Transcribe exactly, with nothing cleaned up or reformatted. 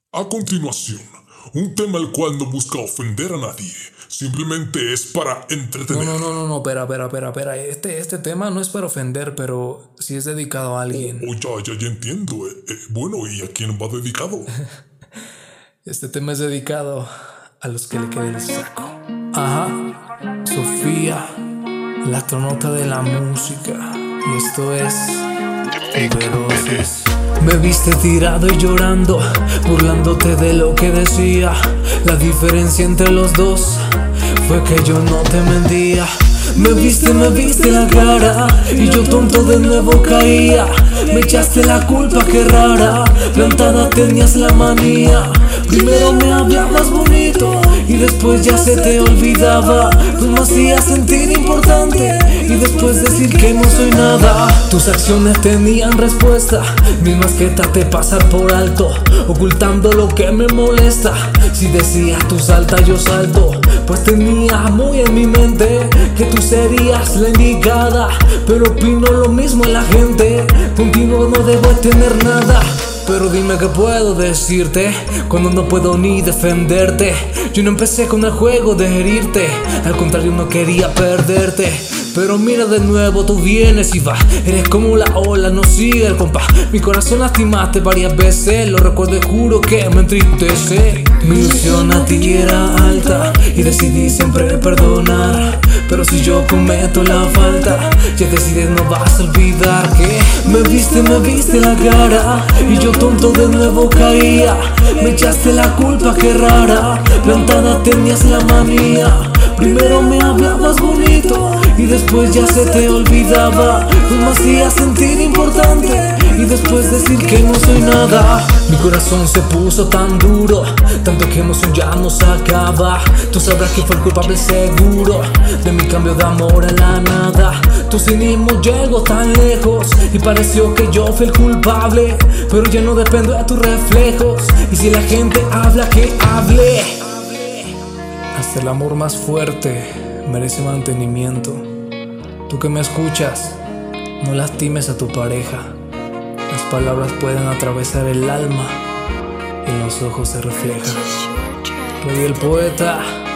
A continuación, un tema el cual no busca ofender a nadie, simplemente es para entretener. No, no, no, no, no, espera, espera, espera, espera. Este, este tema no es para ofender, pero sí es dedicado a alguien. Oh, ya, ya, ya entiendo. Eh, eh, bueno, ¿y a quién va dedicado? Este tema es dedicado a los que le quede el saco. Ajá, Sofía, la astronauta de la música. Y esto es Poderosos. Me viste tirado y llorando, burlándote de lo que decía. La diferencia entre los dos fue que yo no te mentía. Me viste, me viste la cara y yo tonto de nuevo caía. Me echaste la culpa, qué rara, plantada tenías la manía. Primero me hablabas bonito y después ya se te olvidaba. Tú me hacías sentir importante y después decir que no soy nada. Tus acciones tenían respuesta, mismas que traté pasar por alto, ocultando lo que me molesta. Si decías tú salta, yo salto, pues tenía muy en mi mente que tú serías la indicada. Pero opino lo mismo en la gente, contigo no debo tener nada. Pero dime qué puedo decirte cuando no puedo ni defenderte. Yo no empecé con el juego de herirte, al contrario no quería perderte. Pero mira de nuevo, tú vienes y vas, eres como la ola, no sigue el compás. Mi corazón lastimaste varias veces, lo recuerdo y juro que me entristece. Mi ilusión a ti era alta y decidí siempre perdonar. Pero si yo cometo la falta, ya decides no vas a olvidar que me viste, me viste la cara y yo tonto de nuevo caía. Me echaste la culpa, qué rara, plantada tenías la manía. Primero me hablabas bonito y después ya se te olvidaba. Tú me hacías sentir importante y después decir que no soy nada. Mi corazón se puso tan duro, tanto que emoción ya no se acaba. Tú sabrás que fue el culpable seguro de mi cambio de amor a la nada. Tu cinismo llegó tan lejos y pareció que yo fui el culpable, pero ya no dependo de tus reflejos. Y si la gente habla, que hable. Hasta el amor más fuerte merece mantenimiento. Tú que me escuchas, no lastimes a tu pareja. Las palabras pueden atravesar el alma y en los ojos se refleja. Rey el poeta.